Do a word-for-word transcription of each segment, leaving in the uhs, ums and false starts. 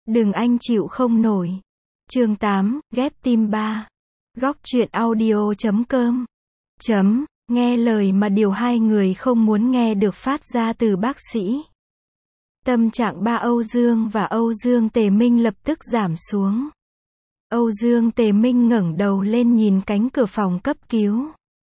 Đừng anh chịu không nổi. Chương tám, ghép tim ba. Góc truyện audio chấm com. Chấm, nghe lời mà điều hai người không muốn nghe được phát ra từ bác sĩ. Tâm trạng ba Âu Dương và Âu Dương Tề Minh lập tức giảm xuống. Âu Dương Tề Minh ngẩng đầu lên nhìn cánh cửa phòng cấp cứu.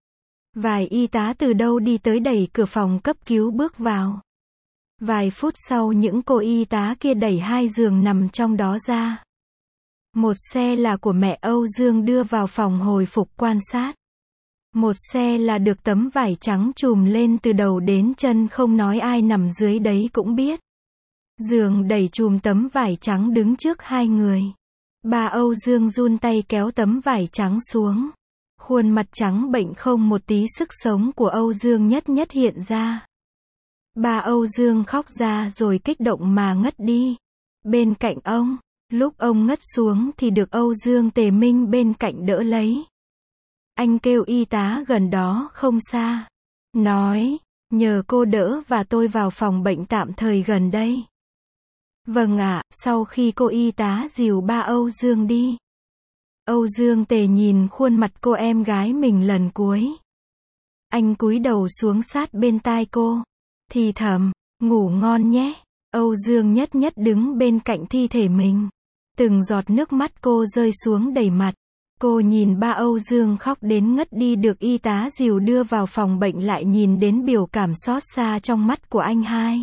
Vài y tá từ đâu đi tới đẩy cửa phòng cấp cứu bước vào. Vài phút sau những cô y tá kia đẩy hai giường nằm trong đó ra. Một xe là của mẹ Âu Dương đưa vào phòng hồi phục quan sát. Một xe là được tấm vải trắng trùm lên từ đầu đến chân, không nói ai nằm dưới đấy cũng biết. Giường đẩy trùm tấm vải trắng đứng trước hai người. Ba Âu Dương run tay kéo tấm vải trắng xuống. Khuôn mặt trắng bệnh không một tí sức sống của Âu Dương Nhất Nhất hiện ra. Ba Âu Dương khóc ra rồi kích động mà ngất đi. Bên cạnh ông, lúc ông ngất xuống thì được Âu Dương Tề Minh bên cạnh đỡ lấy. Anh kêu y tá gần đó không xa. Nói, nhờ cô đỡ và tôi vào phòng bệnh tạm thời gần đây. Vâng ạ. Sau khi cô y tá dìu ba Âu Dương đi, Âu Dương Tề nhìn khuôn mặt cô em gái mình lần cuối. Anh cúi đầu xuống sát bên tai cô, thì thầm, ngủ ngon nhé. Âu Dương Nhất Nhất đứng bên cạnh thi thể mình. Từng giọt nước mắt cô rơi xuống đầy mặt. Cô nhìn ba Âu Dương khóc đến ngất đi được y tá dìu đưa vào phòng bệnh, lại nhìn đến biểu cảm xót xa trong mắt của anh hai.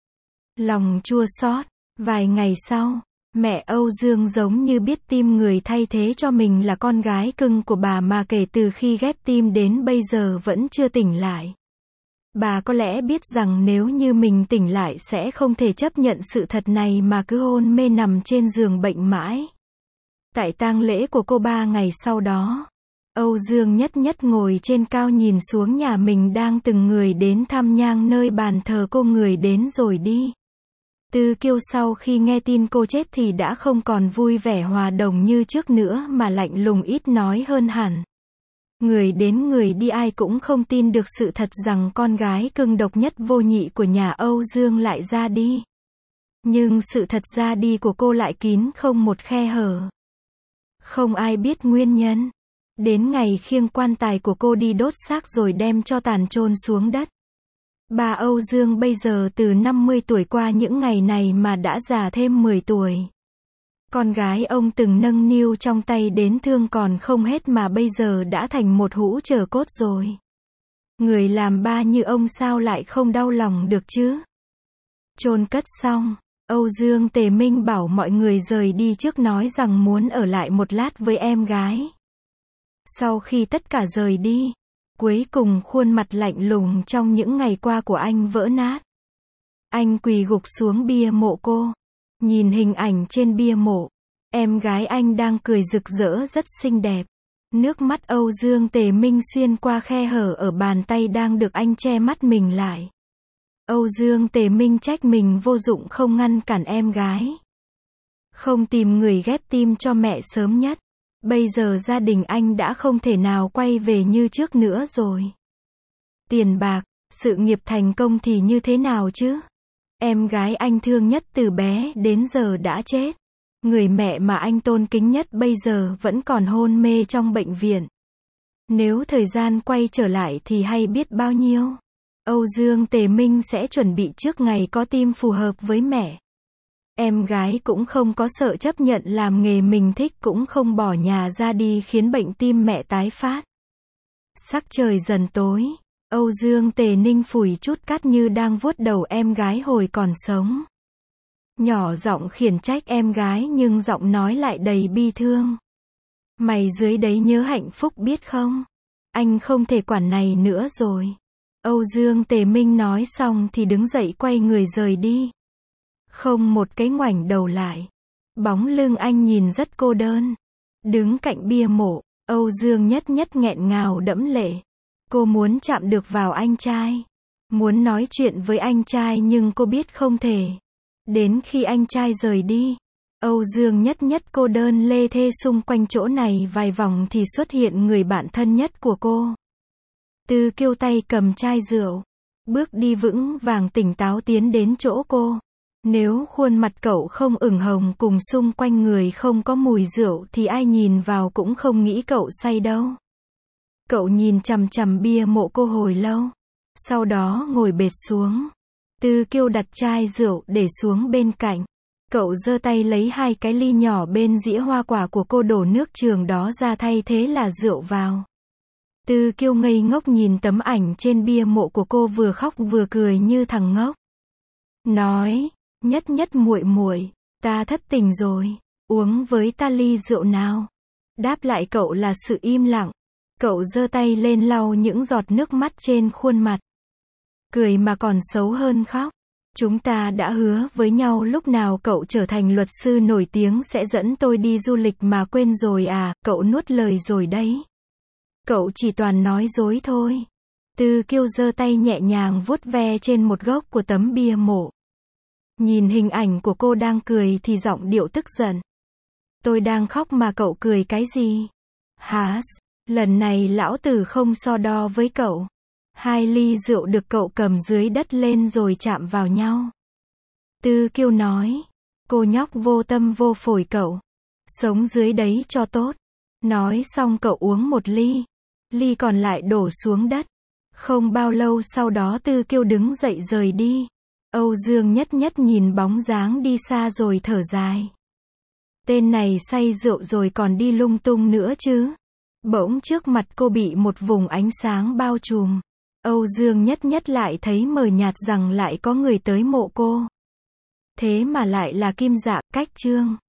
Lòng chua xót. Vài ngày sau, mẹ Âu Dương giống như biết tim người thay thế cho mình là con gái cưng của bà mà kể từ khi ghép tim đến bây giờ vẫn chưa tỉnh lại. Bà có lẽ biết rằng nếu như mình tỉnh lại sẽ không thể chấp nhận sự thật này mà cứ hôn mê nằm trên giường bệnh mãi. Tại tang lễ của cô ba ngày sau đó, Âu Dương Nhất Nhất ngồi trên cao nhìn xuống nhà mình đang từng người đến thăm nhang nơi bàn thờ cô, người đến rồi đi. Tư Kiêu sau khi nghe tin cô chết thì đã không còn vui vẻ hòa đồng như trước nữa mà lạnh lùng ít nói hơn hẳn. Người đến người đi ai cũng không tin được sự thật rằng con gái cưng độc nhất vô nhị của nhà Âu Dương lại ra đi. Nhưng sự thật ra đi của cô lại kín không một khe hở. Không ai biết nguyên nhân. Đến ngày khiêng quan tài của cô đi đốt xác rồi đem cho tàn chôn xuống đất. Bà Âu Dương bây giờ từ năm mươi tuổi qua những ngày này mà đã già thêm mười tuổi. Con gái ông từng nâng niu trong tay đến thương còn không hết mà bây giờ đã thành một hũ chở cốt rồi. Người làm ba như ông sao lại không đau lòng được chứ? Chôn cất xong, Âu Dương Tề Minh bảo mọi người rời đi trước, nói rằng muốn ở lại một lát với em gái. Sau khi tất cả rời đi, cuối cùng khuôn mặt lạnh lùng trong những ngày qua của anh vỡ nát. Anh quỳ gục xuống bia mộ cô. Nhìn hình ảnh trên bia mộ, em gái anh đang cười rực rỡ rất xinh đẹp. Nước mắt Âu Dương Tề Minh xuyên qua khe hở ở bàn tay đang được anh che mắt mình lại. Âu Dương Tề Minh trách mình vô dụng không ngăn cản em gái. Không tìm người ghép tim cho mẹ sớm nhất. Bây giờ gia đình anh đã không thể nào quay về như trước nữa rồi. Tiền bạc, sự nghiệp thành công thì như thế nào chứ? Em gái anh thương nhất từ bé đến giờ đã chết. Người mẹ mà anh tôn kính nhất bây giờ vẫn còn hôn mê trong bệnh viện. Nếu thời gian quay trở lại thì hay biết bao nhiêu. Âu Dương Tề Minh sẽ chuẩn bị trước ngày có tim phù hợp với mẹ. Em gái cũng không có sợ chấp nhận làm nghề mình thích, cũng không bỏ nhà ra đi khiến bệnh tim mẹ tái phát. Sắc trời dần tối, Âu Dương Tề Ninh phủi chút cát như đang vuốt đầu em gái hồi còn sống. Nhỏ giọng khiển trách em gái nhưng giọng nói lại đầy bi thương. Mày dưới đấy nhớ hạnh phúc biết không? Anh không thể quản này nữa rồi. Âu Dương Tề Minh nói xong thì đứng dậy quay người rời đi. Không một cái ngoảnh đầu lại. Bóng lưng anh nhìn rất cô đơn. Đứng cạnh bia mộ, Âu Dương Nhất Nhất nghẹn ngào đẫm lệ. Cô muốn chạm được vào anh trai. Muốn nói chuyện với anh trai nhưng cô biết không thể. Đến khi anh trai rời đi, Âu Dương Nhất Nhất cô đơn lê thê xung quanh chỗ này vài vòng thì xuất hiện người bạn thân nhất của cô. Tư Kiêu tay cầm chai rượu, bước đi vững vàng tỉnh táo tiến đến chỗ cô. Nếu khuôn mặt cậu không ửng hồng cùng xung quanh người không có mùi rượu thì ai nhìn vào cũng không nghĩ cậu say đâu. Cậu nhìn chằm chằm bia mộ cô hồi lâu. Sau đó ngồi bệt xuống. Tư Kiêu đặt chai rượu để xuống bên cạnh. Cậu giơ tay lấy hai cái ly nhỏ bên dĩa hoa quả của cô đổ nước trường đó ra thay thế là rượu vào. Tư Kiêu ngây ngốc nhìn tấm ảnh trên bia mộ của cô vừa khóc vừa cười như thằng ngốc. Nói, Nhất Nhất muội muội, ta thất tình rồi, uống với ta ly rượu nào. Đáp lại cậu là sự im lặng. Cậu giơ tay lên lau những giọt nước mắt trên khuôn mặt. Cười mà còn xấu hơn khóc. Chúng ta đã hứa với nhau lúc nào cậu trở thành luật sư nổi tiếng sẽ dẫn tôi đi du lịch mà quên rồi à, cậu nuốt lời rồi đấy. Cậu chỉ toàn nói dối thôi. Tư Kiêu giơ tay nhẹ nhàng vuốt ve trên một góc của tấm bia mộ. Nhìn hình ảnh của cô đang cười thì giọng điệu tức giận. Tôi đang khóc mà cậu cười cái gì? Hả? Lần này lão tử không so đo với cậu. Hai ly rượu được cậu cầm dưới đất lên rồi chạm vào nhau. Tư Kiêu nói. Cô nhóc vô tâm vô phổi cậu. Sống dưới đấy cho tốt. Nói xong cậu uống một ly. Ly còn lại đổ xuống đất. Không bao lâu sau đó Tư Kiêu đứng dậy rời đi. Âu Dương Nhất Nhất nhìn bóng dáng đi xa rồi thở dài. Tên này say rượu rồi còn đi lung tung nữa chứ. Bỗng trước mặt cô bị một vùng ánh sáng bao trùm. Âu Dương Nhất Nhất lại thấy mờ nhạt rằng lại có người tới mộ cô. Thế mà lại là Kim Dạ, Cách Trương.